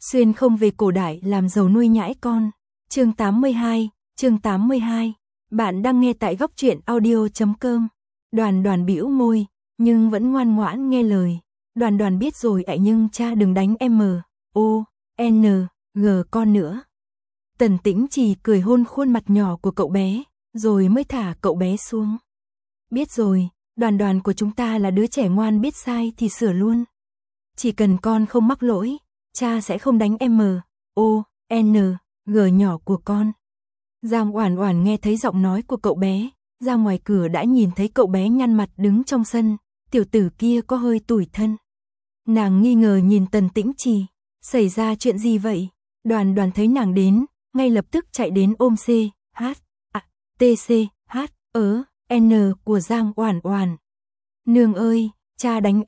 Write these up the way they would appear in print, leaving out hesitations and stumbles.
Xuyên không về cổ đại làm giàu nuôi nhãi con. Chương 82. Bạn đang nghe tại góc truyện audio.com. Đoàn Đoàn bĩu môi, nhưng vẫn ngoan ngoãn nghe lời. Đoàn Đoàn biết rồi ạ, nhưng cha đừng đánh M.O.N.G con nữa. Tần Tĩnh Trì cười hôn khuôn mặt nhỏ của cậu bé, rồi mới thả cậu bé xuống. Biết rồi, Đoàn Đoàn của chúng ta là đứa trẻ ngoan, biết sai thì sửa luôn. Chỉ cần con không mắc lỗi, cha sẽ không đánh M.O.N.G nhỏ của con. Giang Oản Oản nghe thấy giọng nói của cậu bé, ra ngoài cửa đã nhìn thấy cậu bé nhăn mặt đứng trong sân, tiểu tử kia có hơi tủi thân. Nàng nghi ngờ nhìn Tần Tĩnh Trì, xảy ra chuyện gì vậy? Đoàn Đoàn thấy nàng đến, ngay lập tức chạy đến ôm N của Giang Oản Oản. Nương ơi, cha đánh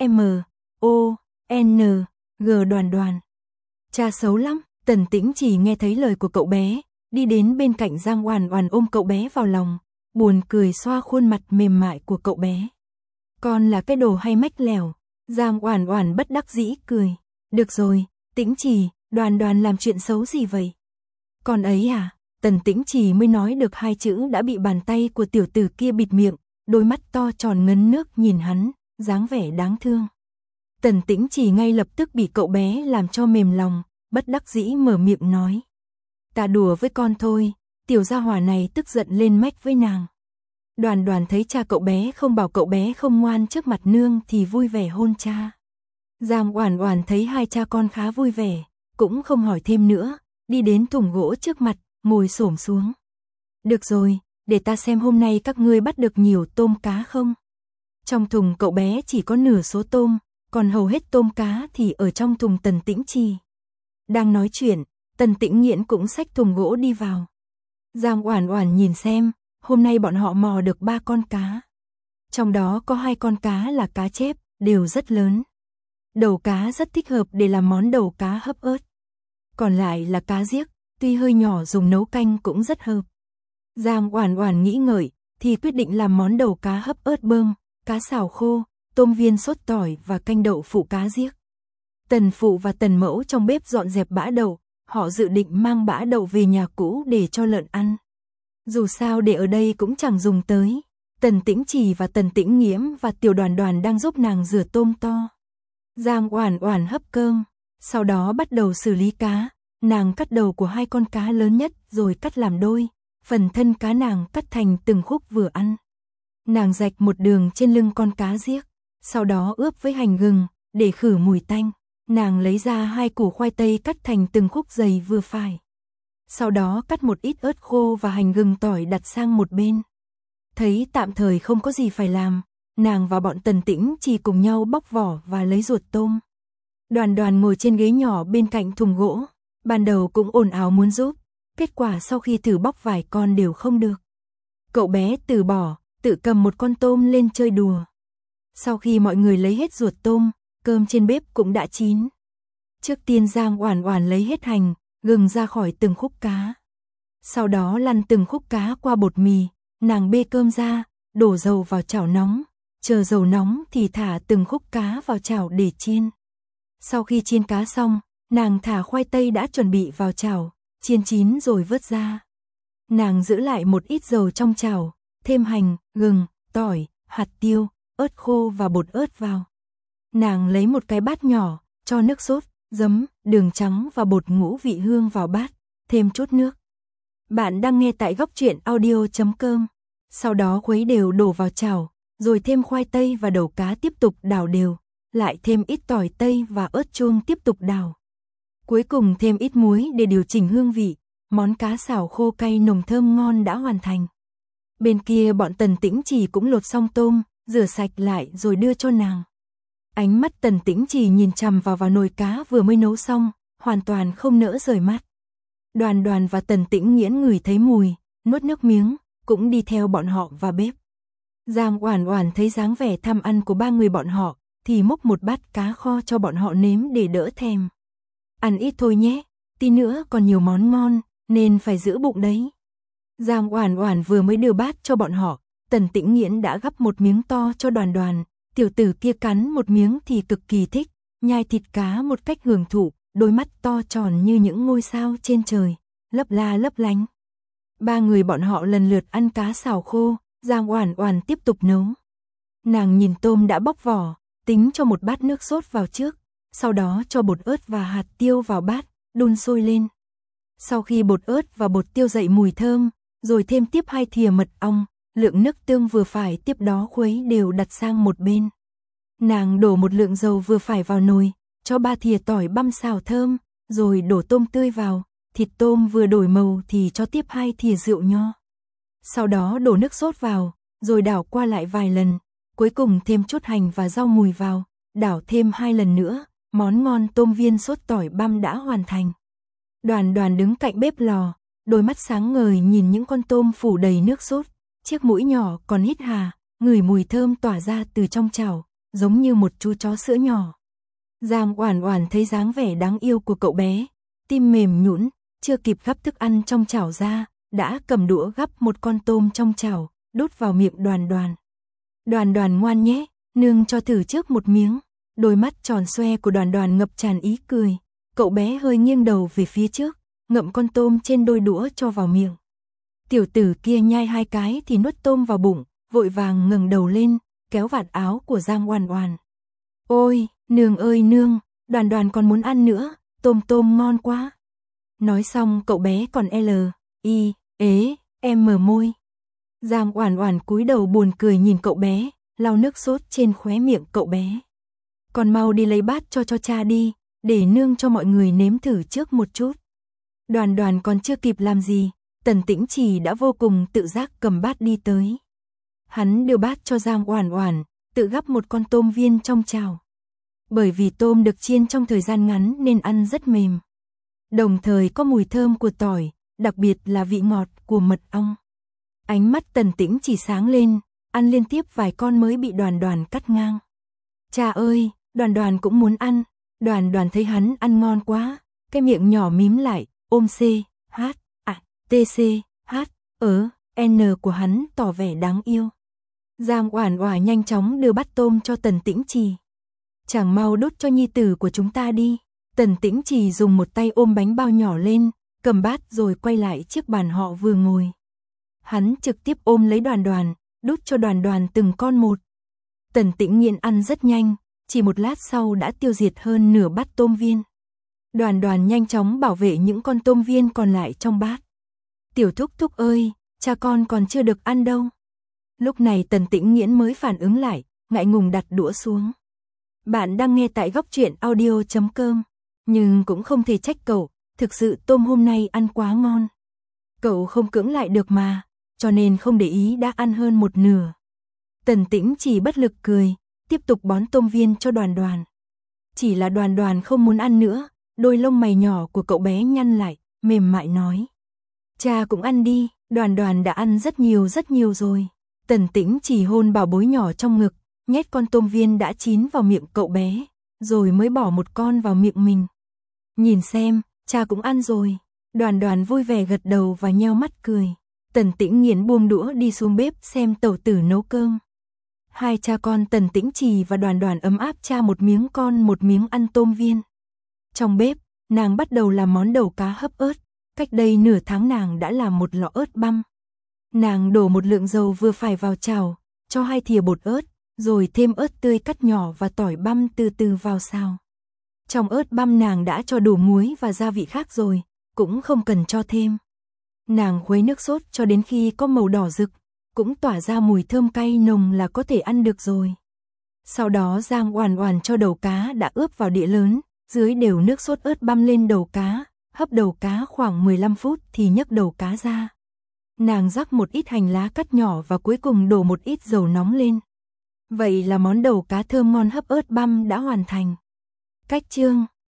M.O.N.G Đoàn Đoàn. Cha xấu lắm. Tần Tĩnh Trì nghe thấy lời của cậu bé, đi đến bên cạnh Giang Oản Oản ôm cậu bé vào lòng, buồn cười xoa khuôn mặt mềm mại của cậu bé. Con là cái đồ hay mách lẻo. Giang Oản Oản bất đắc dĩ cười. Được rồi, Tĩnh Trì, Đoàn Đoàn làm chuyện xấu gì vậy? Con ấy à? Tần Tĩnh Trì mới nói được hai chữ đã bị bàn tay của tiểu tử kia bịt miệng, đôi mắt to tròn ngấn nước nhìn hắn, dáng vẻ đáng thương. Tần Tĩnh Trì ngay lập tức bị cậu bé làm cho mềm lòng, bất đắc dĩ mở miệng nói. Ta đùa với con thôi. Tiểu gia hỏa này tức giận lên mách với nàng. Đoàn Đoàn thấy cha cậu bé không bảo cậu bé không ngoan trước mặt nương thì vui vẻ hôn cha. Giang Oản Oản thấy hai cha con khá vui vẻ, cũng không hỏi thêm nữa, đi đến thùng gỗ trước mặt, ngồi xổm xuống. Được rồi, để ta xem hôm nay các ngươi bắt được nhiều tôm cá không. Trong thùng cậu bé chỉ có nửa số tôm, còn hầu hết tôm cá thì ở trong thùng Tần Tĩnh Trì. Đang nói chuyện, Tần Tĩnh Nghiễn cũng xách thùng gỗ đi vào. Giang Oản Oản nhìn xem, hôm nay bọn họ mò được 3 con cá. Trong đó có 2 con cá là cá chép, đều rất lớn. Đầu cá rất thích hợp để làm món đầu cá hấp ớt. Còn lại là cá giếc, tuy hơi nhỏ dùng nấu canh cũng rất hợp. Giang Oản Oản nghĩ ngợi, thì quyết định làm món đầu cá hấp ớt bơm, cá xào khô, tôm viên sốt tỏi và canh đậu phụ cá giếc. Tần phụ và Tần mẫu trong bếp dọn dẹp bã đậu, họ dự định mang bã đậu về nhà cũ để cho lợn ăn. Dù sao để ở đây cũng chẳng dùng tới. Tần Tĩnh Trì và Tần Tĩnh Nghiễm và Tiểu Đoàn Đoàn đang giúp nàng rửa tôm to. Giang Oản Oản hấp cơm, sau đó bắt đầu xử lý cá. Nàng cắt đầu của 2 con cá lớn nhất rồi cắt làm đôi, phần thân cá nàng cắt thành từng khúc vừa ăn. Nàng rạch một đường trên lưng con cá giếc, sau đó ướp với hành gừng để khử mùi tanh. Nàng lấy ra 2 củ khoai tây cắt thành từng khúc dày vừa phải. Sau đó cắt một ít ớt khô và hành gừng tỏi đặt sang một bên. Thấy tạm thời không có gì phải làm, nàng và bọn Tần Tĩnh Trì cùng nhau bóc vỏ và lấy ruột tôm. Đoàn Đoàn ngồi trên ghế nhỏ bên cạnh thùng gỗ, ban đầu cũng ồn ào muốn giúp, kết quả sau khi thử bóc vài con đều không được. Cậu bé từ bỏ, tự cầm một con tôm lên chơi đùa. Sau khi mọi người lấy hết ruột tôm, cơm trên bếp cũng đã chín. Trước tiên Giang Oản Oản lấy hết hành, gừng ra khỏi từng khúc cá. Sau đó lăn từng khúc cá qua bột mì, nàng bê cơm ra, đổ dầu vào chảo nóng, chờ dầu nóng thì thả từng khúc cá vào chảo để chiên. Sau khi chiên cá xong, nàng thả khoai tây đã chuẩn bị vào chảo, chiên chín rồi vớt ra. Nàng giữ lại một ít dầu trong chảo, thêm hành, gừng, tỏi, hạt tiêu, ớt khô và bột ớt vào. Nàng lấy một cái bát nhỏ, cho nước sốt, giấm, đường trắng và bột ngũ vị hương vào bát, thêm chút nước. Bạn đang nghe tại góc truyện audio.com. Sau đó khuấy đều đổ vào chảo, rồi thêm khoai tây và đầu cá tiếp tục đảo đều, lại thêm ít tỏi tây và ớt chuông tiếp tục đảo. Cuối cùng thêm ít muối để điều chỉnh hương vị, món cá xào khô cay nồng thơm ngon đã hoàn thành. Bên kia bọn Tần Tĩnh Trì cũng lột xong tôm, rửa sạch lại rồi đưa cho nàng. Ánh mắt Tần Tĩnh Trì nhìn chằm vào nồi cá vừa mới nấu xong, hoàn toàn không nỡ rời mắt. Đoàn Đoàn và Tần Tĩnh Nghiễn ngửi thấy mùi, nuốt nước miếng, cũng đi theo bọn họ vào bếp. Giang Oản Oản thấy dáng vẻ tham ăn của 3 người bọn họ, thì múc một bát cá kho cho bọn họ nếm để đỡ thèm. Ăn ít thôi nhé, tí nữa còn nhiều món ngon, nên phải giữ bụng đấy. Giang Oản Oản vừa mới đưa bát cho bọn họ, Tần Tĩnh Nghiễn đã gắp một miếng to cho Đoàn Đoàn. Tiểu tử kia cắn một miếng thì cực kỳ thích, nhai thịt cá một cách hưởng thụ, đôi mắt to tròn như những ngôi sao trên trời, lấp la lấp lánh. Ba người bọn họ lần lượt ăn cá xào khô, Giang Oản Oản tiếp tục nấu. Nàng nhìn tôm đã bóc vỏ, tính cho một bát nước sốt vào trước, sau đó cho bột ớt và hạt tiêu vào bát, đun sôi lên. Sau khi bột ớt và bột tiêu dậy mùi thơm, rồi thêm tiếp 2 thìa mật ong, lượng nước tương vừa phải, tiếp đó khuấy đều đặt sang một bên. Nàng đổ một lượng dầu vừa phải vào nồi, cho 3 thìa tỏi băm xào thơm, rồi đổ tôm tươi vào, thịt tôm vừa đổi màu thì cho tiếp 2 thìa rượu nho. Sau đó đổ nước sốt vào, rồi đảo qua lại vài lần, cuối cùng thêm chút hành và rau mùi vào, đảo thêm 2 lần nữa, món ngon tôm viên sốt tỏi băm đã hoàn thành. Đoàn Đoàn đứng cạnh bếp lò, đôi mắt sáng ngời nhìn những con tôm phủ đầy nước sốt, chiếc mũi nhỏ còn hít hà, ngửi mùi thơm tỏa ra từ trong chảo, giống như một chú chó sữa nhỏ. Giang Oản Oản thấy dáng vẻ đáng yêu của cậu bé, tim mềm nhũn, chưa kịp gắp thức ăn trong chảo ra, đã cầm đũa gắp một con tôm trong chảo, đút vào miệng Đoàn Đoàn. Đoàn Đoàn ngoan nhé, nương cho thử trước một miếng. Đôi mắt tròn xoe của Đoàn Đoàn ngập tràn ý cười, cậu bé hơi nghiêng đầu về phía trước, ngậm con tôm trên đôi đũa cho vào miệng. Tiểu tử kia nhai 2 cái thì nuốt tôm vào bụng, vội vàng ngẩng đầu lên, kéo vạt áo của Giang Oản Oản. Ôi, nương ơi nương, Đoàn Đoàn còn muốn ăn nữa, tôm ngon quá. Nói xong cậu bé còn mở môi. Giang Oản Oản cúi đầu buồn cười nhìn cậu bé, lau nước sốt trên khóe miệng cậu bé. Còn mau đi lấy bát cho cha đi, để nương cho mọi người nếm thử trước một chút. Đoàn Đoàn còn chưa kịp làm gì, Tần Tĩnh Trì đã vô cùng tự giác cầm bát đi tới. Hắn đưa bát cho Giang Oản Oản, tự gắp một con tôm viên trong chảo. Bởi vì tôm được chiên trong thời gian ngắn nên ăn rất mềm. Đồng thời có mùi thơm của tỏi, đặc biệt là vị ngọt của mật ong. Ánh mắt Tần Tĩnh Trì sáng lên, ăn liên tiếp vài con mới bị Đoàn Đoàn cắt ngang. Cha ơi, Đoàn Đoàn cũng muốn ăn. Đoàn Đoàn thấy hắn ăn ngon quá, cái miệng nhỏ mím lại, ôm N của hắn tỏ vẻ đáng yêu. Giang Oản Oản nhanh chóng đưa bát tôm cho Tần Tĩnh Trì. Chàng mau đút cho nhi tử của chúng ta đi. Tần Tĩnh Trì dùng một tay ôm bánh bao nhỏ lên, cầm bát rồi quay lại chiếc bàn họ vừa ngồi. Hắn trực tiếp ôm lấy Đoàn Đoàn, đút cho Đoàn Đoàn từng con một. Tần Tĩnh Nghiên ăn rất nhanh, chỉ một lát sau đã tiêu diệt hơn nửa bát tôm viên. Đoàn Đoàn nhanh chóng bảo vệ những con tôm viên còn lại trong bát. Tiểu thúc thúc ơi, cha con còn chưa được ăn đâu. Lúc này Tần Tĩnh Nghiễn mới phản ứng lại, ngại ngùng đặt đũa xuống. Bạn đang nghe tại Góc Truyện Audio.com, nhưng cũng không thể trách cậu, thực sự tôm hôm nay ăn quá ngon. Cậu không cưỡng lại được mà, cho nên không để ý đã ăn hơn một nửa. Tần Tĩnh chỉ bất lực cười, tiếp tục bón tôm viên cho Đoàn Đoàn. Chỉ là Đoàn Đoàn không muốn ăn nữa, đôi lông mày nhỏ của cậu bé nhăn lại, mềm mại nói. Cha cũng ăn đi, Đoàn Đoàn đã ăn rất nhiều rồi. Tần Tĩnh chỉ hôn bảo bối nhỏ trong ngực, nhét con tôm viên đã chín vào miệng cậu bé, rồi mới bỏ một con vào miệng mình. Nhìn xem, cha cũng ăn rồi. Đoàn Đoàn vui vẻ gật đầu và nheo mắt cười. Tần Tĩnh Nghiễn buông đũa đi xuống bếp xem tẩu tử nấu cơm. Hai cha con Tần Tĩnh Trì và Đoàn Đoàn ấm áp cha một miếng con một miếng ăn tôm viên. Trong bếp, nàng bắt đầu làm món đầu cá hấp ớt. Cách đây nửa tháng nàng đã làm một lọ ớt băm. Nàng đổ một lượng dầu vừa phải vào chảo, cho 2 thìa bột ớt, rồi thêm ớt tươi cắt nhỏ và tỏi băm từ từ vào xào. Trong ớt băm nàng đã cho đủ muối và gia vị khác rồi, cũng không cần cho thêm. Nàng khuấy nước sốt cho đến khi có màu đỏ rực, cũng tỏa ra mùi thơm cay nồng là có thể ăn được rồi. Sau đó Giang Oản Oản cho đầu cá đã ướp vào đĩa lớn, dưới đều nước sốt ớt băm lên đầu cá, hấp đầu cá khoảng 15 phút thì nhấc đầu cá ra. Nàng rắc một ít hành lá cắt nhỏ và cuối cùng đổ một ít dầu nóng lên. Vậy là món đầu cá thơm ngon hấp ớt băm đã hoàn thành. Cách chương